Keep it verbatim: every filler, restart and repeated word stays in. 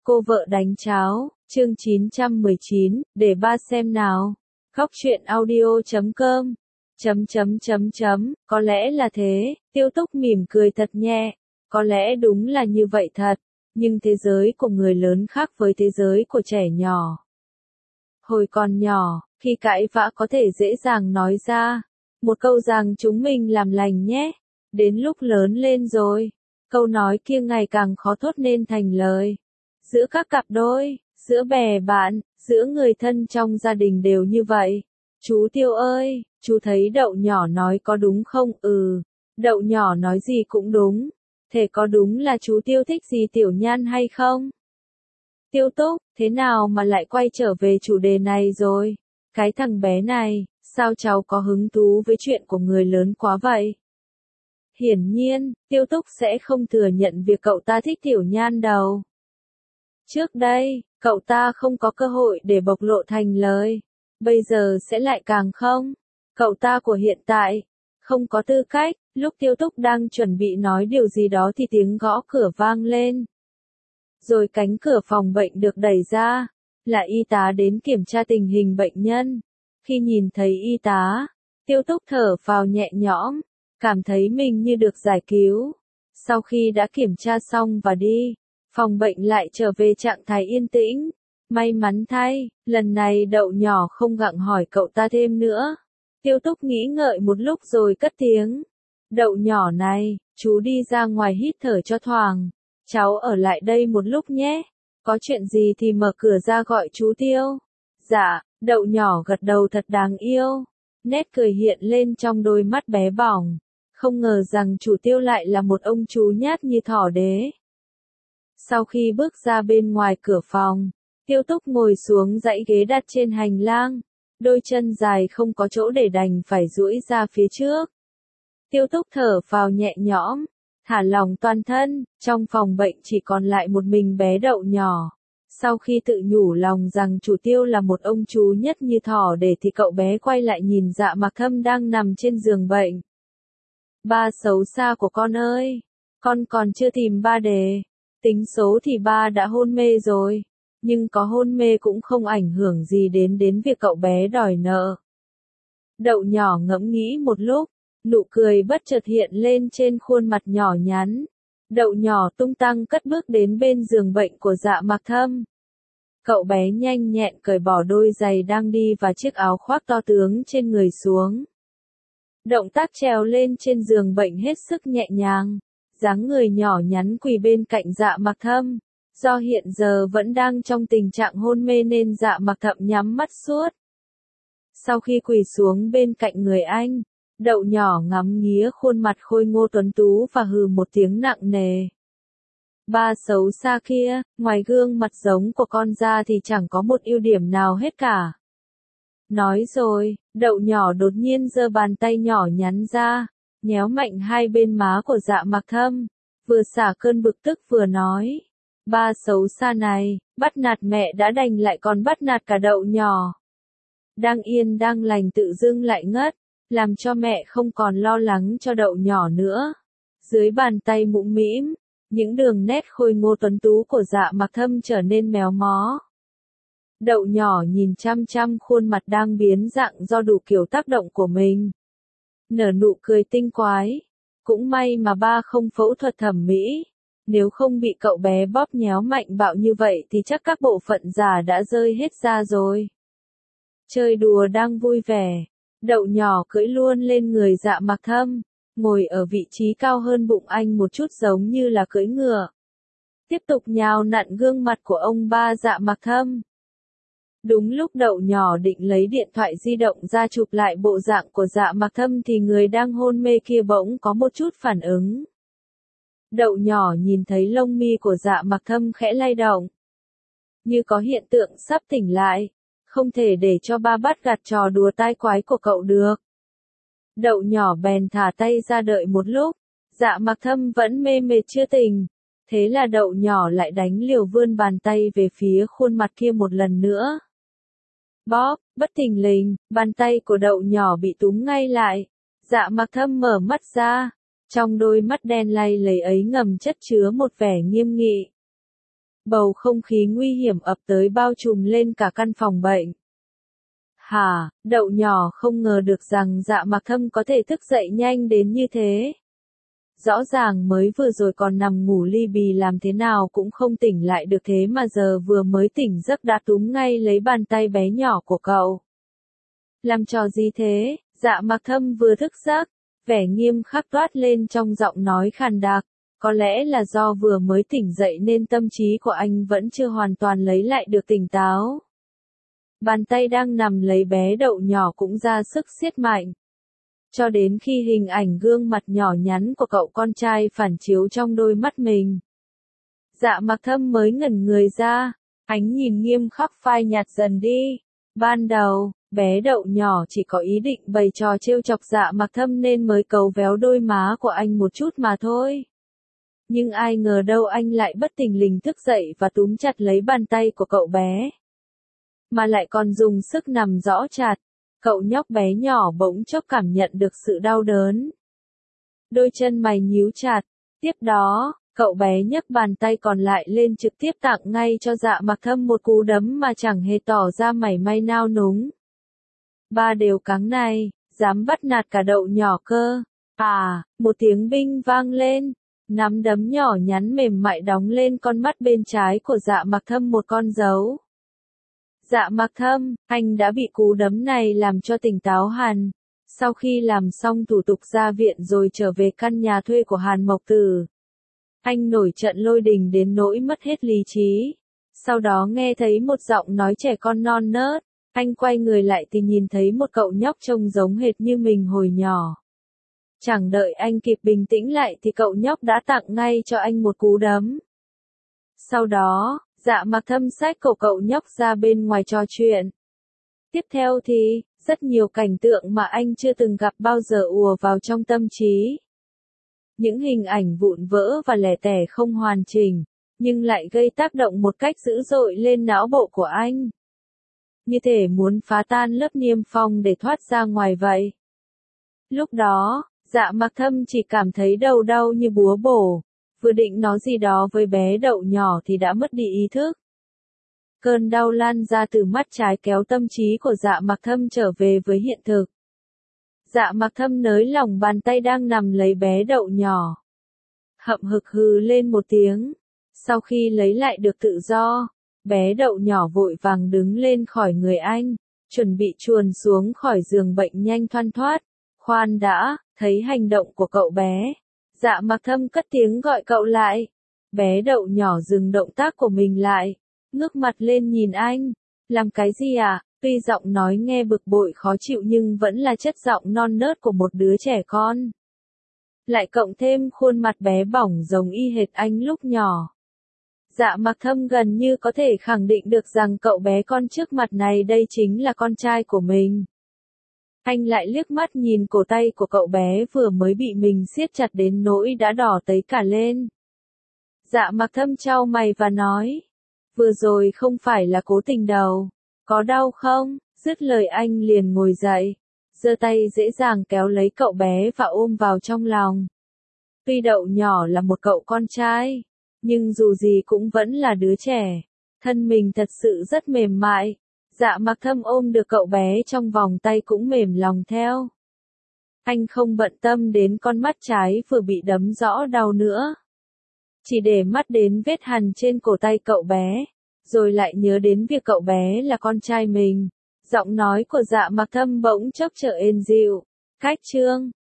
Cô vợ đánh cháo, chương chín trăm mười chín, để ba xem nào. Khóc chuyện audio chấm com. Chấm chấm chấm chấm, có lẽ là thế, Tiêu Túc mỉm cười thật nhẹ. Có lẽ đúng là như vậy thật, nhưng thế giới của người lớn khác với thế giới của trẻ nhỏ. Hồi còn nhỏ, khi cãi vã có thể dễ dàng nói ra một câu rằng chúng mình làm lành nhé. Đến lúc lớn lên rồi, câu nói kia ngày càng khó thốt nên thành lời. Giữa các cặp đôi, giữa bè bạn, giữa người thân trong gia đình đều như vậy. Chú Tiêu ơi, chú thấy Đậu nhỏ nói có đúng không? Ừ, Đậu nhỏ nói gì cũng đúng. Thế có đúng là chú Tiêu thích gì Tiểu Nhan hay không? Tiêu Túc, thế nào mà lại quay trở về chủ đề này rồi? Cái thằng bé này, sao cháu có hứng thú với chuyện của người lớn quá vậy? Hiển nhiên, Tiêu Túc sẽ không thừa nhận việc cậu ta thích Tiểu Nhan đâu. Trước đây, cậu ta không có cơ hội để bộc lộ thành lời. Bây giờ sẽ lại càng không. Cậu ta của hiện tại, không có tư cách. Lúc Tiêu Túc đang chuẩn bị nói điều gì đó thì tiếng gõ cửa vang lên. Rồi cánh cửa phòng bệnh được đẩy ra. Là y tá đến kiểm tra tình hình bệnh nhân. Khi nhìn thấy y tá, Tiêu Túc thở phào nhẹ nhõm, cảm thấy mình như được giải cứu. Sau khi đã kiểm tra xong và đi, phòng bệnh lại trở về trạng thái yên tĩnh. May mắn thay, lần này Đậu nhỏ không gặng hỏi cậu ta thêm nữa. Tiêu Túc nghĩ ngợi một lúc rồi cất tiếng. Đậu nhỏ này, chú đi ra ngoài hít thở cho thoáng. Cháu ở lại đây một lúc nhé. Có chuyện gì thì mở cửa ra gọi chú Tiêu. Dạ, Đậu nhỏ gật đầu thật đáng yêu. Nét cười hiện lên trong đôi mắt bé bỏng. Không ngờ rằng chủ Tiêu lại là một ông chú nhát như thỏ đế. Sau khi bước ra bên ngoài cửa phòng, Tiêu Túc ngồi xuống dãy ghế đặt trên hành lang. Đôi chân dài không có chỗ để đành phải duỗi ra phía trước. Tiêu Túc thở phào nhẹ nhõm, thả lỏng toàn thân, trong phòng bệnh chỉ còn lại một mình bé Đậu nhỏ. Sau khi tự nhủ lòng rằng chủ Tiêu là một ông chú nhất như thỏ để thì cậu bé quay lại nhìn Dạ Mặc Thâm đang nằm trên giường bệnh. Ba xấu xa của con ơi, con còn chưa tìm ba đề. Tính số thì ba đã hôn mê rồi, nhưng có hôn mê cũng không ảnh hưởng gì đến đến việc cậu bé đòi nợ. Đậu nhỏ ngẫm nghĩ một lúc, nụ cười bất chợt hiện lên trên khuôn mặt nhỏ nhắn. Đậu nhỏ tung tăng cất bước đến bên giường bệnh của Dạ Mặc Thâm. Cậu bé nhanh nhẹn cởi bỏ đôi giày đang đi và chiếc áo khoác to tướng trên người xuống. Động tác trèo lên trên giường bệnh hết sức nhẹ nhàng. Dáng người nhỏ nhắn quỳ bên cạnh Dạ Mặc Thâm. Do hiện giờ vẫn đang trong tình trạng hôn mê nên Dạ Mặc Thâm nhắm mắt suốt. Sau khi quỳ xuống bên cạnh người anh, Đậu nhỏ ngắm nghía khuôn mặt khôi ngô tuấn tú và hừ một tiếng nặng nề. Ba xấu xa kia, ngoài gương mặt giống của con ra thì chẳng có một ưu điểm nào hết cả. Nói rồi, Đậu nhỏ đột nhiên giơ bàn tay nhỏ nhắn ra, nhéo mạnh hai bên má của Dạ Mặc Thâm, vừa xả cơn bực tức vừa nói. Ba xấu xa này, bắt nạt mẹ đã đành lại còn bắt nạt cả Đậu nhỏ. Đang yên đang lành tự dưng lại ngất, làm cho mẹ không còn lo lắng cho Đậu nhỏ nữa. Dưới bàn tay mũm mĩm, những đường nét khôi ngô tuấn tú của Dạ Mặc Thâm trở nên méo mó. Đậu nhỏ nhìn chăm chăm khuôn mặt đang biến dạng do đủ kiểu tác động của mình. Nở nụ cười tinh quái. Cũng may mà ba không phẫu thuật thẩm mỹ. Nếu không bị cậu bé bóp nhéo mạnh bạo như vậy thì chắc các bộ phận giả đã rơi hết ra rồi. Chơi đùa đang vui vẻ. Đậu nhỏ cưỡi luôn lên người Dạ Mặc Thâm, ngồi ở vị trí cao hơn bụng anh một chút giống như là cưỡi ngựa. Tiếp tục nhào nặn gương mặt của ông ba Dạ Mặc Thâm. Đúng lúc Đậu nhỏ định lấy điện thoại di động ra chụp lại bộ dạng của Dạ Mặc Thâm thì người đang hôn mê kia bỗng có một chút phản ứng. Đậu nhỏ nhìn thấy lông mi của Dạ Mặc Thâm khẽ lay động. Như có hiện tượng sắp tỉnh lại. Không thể để cho ba bắt gặt trò đùa tai quái của cậu được. Đậu nhỏ bèn thả tay ra đợi một lúc. Dạ Mặc Thâm vẫn mê mệt chưa tỉnh. Thế là Đậu nhỏ lại đánh liều vươn bàn tay về phía khuôn mặt kia một lần nữa. Bóp, bất thình lình, bàn tay của Đậu nhỏ bị túm ngay lại. Dạ Mặc Thâm mở mắt ra. Trong đôi mắt đen lay lấy ấy ngầm chất chứa một vẻ nghiêm nghị. Bầu không khí nguy hiểm ập tới bao trùm lên cả căn phòng bệnh. Hả, đậu nhỏ không ngờ được rằng Dạ Mặc Thâm có thể thức dậy nhanh đến như thế. Rõ ràng mới vừa rồi còn nằm ngủ li bì làm thế nào cũng không tỉnh lại được thế mà giờ vừa mới tỉnh giấc đã túm ngay lấy bàn tay bé nhỏ của cậu. Làm trò gì thế? Dạ Mặc Thâm vừa thức giấc, vẻ nghiêm khắc toát lên trong giọng nói khàn đặc. Có lẽ là do vừa mới tỉnh dậy nên tâm trí của anh vẫn chưa hoàn toàn lấy lại được tỉnh táo. Bàn tay đang nằm lấy bé đậu nhỏ cũng ra sức siết mạnh. Cho đến khi hình ảnh gương mặt nhỏ nhắn của cậu con trai phản chiếu trong đôi mắt mình. Dạ Mặc Thâm mới ngẩn người ra, ánh nhìn nghiêm khắc phai nhạt dần đi. Ban đầu, bé đậu nhỏ chỉ có ý định bày trò trêu chọc Dạ Mặc Thâm nên mới cấu véo đôi má của anh một chút mà thôi. Nhưng ai ngờ đâu anh lại bất thình lình thức dậy và túm chặt lấy bàn tay của cậu bé. Mà lại còn dùng sức nằm rõ chặt. Cậu nhóc bé nhỏ bỗng chốc cảm nhận được sự đau đớn. Đôi chân mày nhíu chặt. Tiếp đó, cậu bé nhấc bàn tay còn lại lên trực tiếp tặng ngay cho Dạ Mặc Thâm một cú đấm mà chẳng hề tỏ ra mảy may nao núng. Ba đều cáng này, dám bắt nạt cả đậu nhỏ cơ. À, một tiếng binh vang lên. Nắm đấm nhỏ nhắn mềm mại đóng lên con mắt bên trái của Dạ Mặc Thâm một con dấu. Dạ Mặc Thâm, anh đã bị cú đấm này làm cho tỉnh táo hẳn. Sau khi làm xong thủ tục ra viện rồi trở về căn nhà thuê của Hàn Mộc Tử, anh nổi trận lôi đình đến nỗi mất hết lý trí. Sau đó nghe thấy một giọng nói trẻ con non nớt, anh quay người lại thì nhìn thấy một cậu nhóc trông giống hệt như mình hồi nhỏ. Chẳng đợi anh kịp bình tĩnh lại thì cậu nhóc đã tặng ngay cho anh một cú đấm. Sau đó, Dạ Mặc Thâm xách cổ cậu nhóc ra bên ngoài trò chuyện. Tiếp theo thì, rất nhiều cảnh tượng mà anh chưa từng gặp bao giờ ùa vào trong tâm trí. Những hình ảnh vụn vỡ và lẻ tẻ không hoàn chỉnh, nhưng lại gây tác động một cách dữ dội lên não bộ của anh. Như thể muốn phá tan lớp niêm phong để thoát ra ngoài vậy. Lúc đó, Dạ Mặc Thâm chỉ cảm thấy đầu đau như búa bổ. Vừa định nói gì đó với bé đậu nhỏ thì đã mất đi ý thức. Cơn đau lan ra từ mắt trái kéo tâm trí của Dạ Mặc Thâm trở về với hiện thực. Dạ Mặc Thâm nới lỏng bàn tay đang nằm lấy bé đậu nhỏ. Hậm hực hừ lên một tiếng. Sau khi lấy lại được tự do, bé đậu nhỏ vội vàng đứng lên khỏi người anh, chuẩn bị chuồn xuống khỏi giường bệnh nhanh thoăn thoát. Khoan đã, thấy hành động của cậu bé. Dạ Mặc Thâm cất tiếng gọi cậu lại. Bé đậu nhỏ dừng động tác của mình lại, ngước mặt lên nhìn anh. Làm cái gì à? Tuy giọng nói nghe bực bội khó chịu nhưng vẫn là chất giọng non nớt của một đứa trẻ con. Lại cộng thêm khuôn mặt bé bỏng giống y hệt anh lúc nhỏ. Dạ Mặc Thâm gần như có thể khẳng định được rằng cậu bé con trước mặt này đây chính là con trai của mình. Anh lại liếc mắt nhìn cổ tay của cậu bé vừa mới bị mình siết chặt đến nỗi đã đỏ tấy cả lên. Dạ Mặc Thâm chau mày và nói, vừa rồi không phải là cố tình đâu, có đau không? Dứt lời anh liền ngồi dậy, giơ tay dễ dàng kéo lấy cậu bé và ôm vào trong lòng. Tuy đậu nhỏ là một cậu con trai, nhưng dù gì cũng vẫn là đứa trẻ, thân mình thật sự rất mềm mại. Dạ Mặc Thâm ôm được cậu bé trong vòng tay cũng mềm lòng theo. Anh không bận tâm đến con mắt trái vừa bị đấm rõ đau nữa. Chỉ để mắt đến vết hằn trên cổ tay cậu bé, rồi lại nhớ đến việc cậu bé là con trai mình. Giọng nói của Dạ Mặc Thâm bỗng chốc trở êm dịu. Cách chương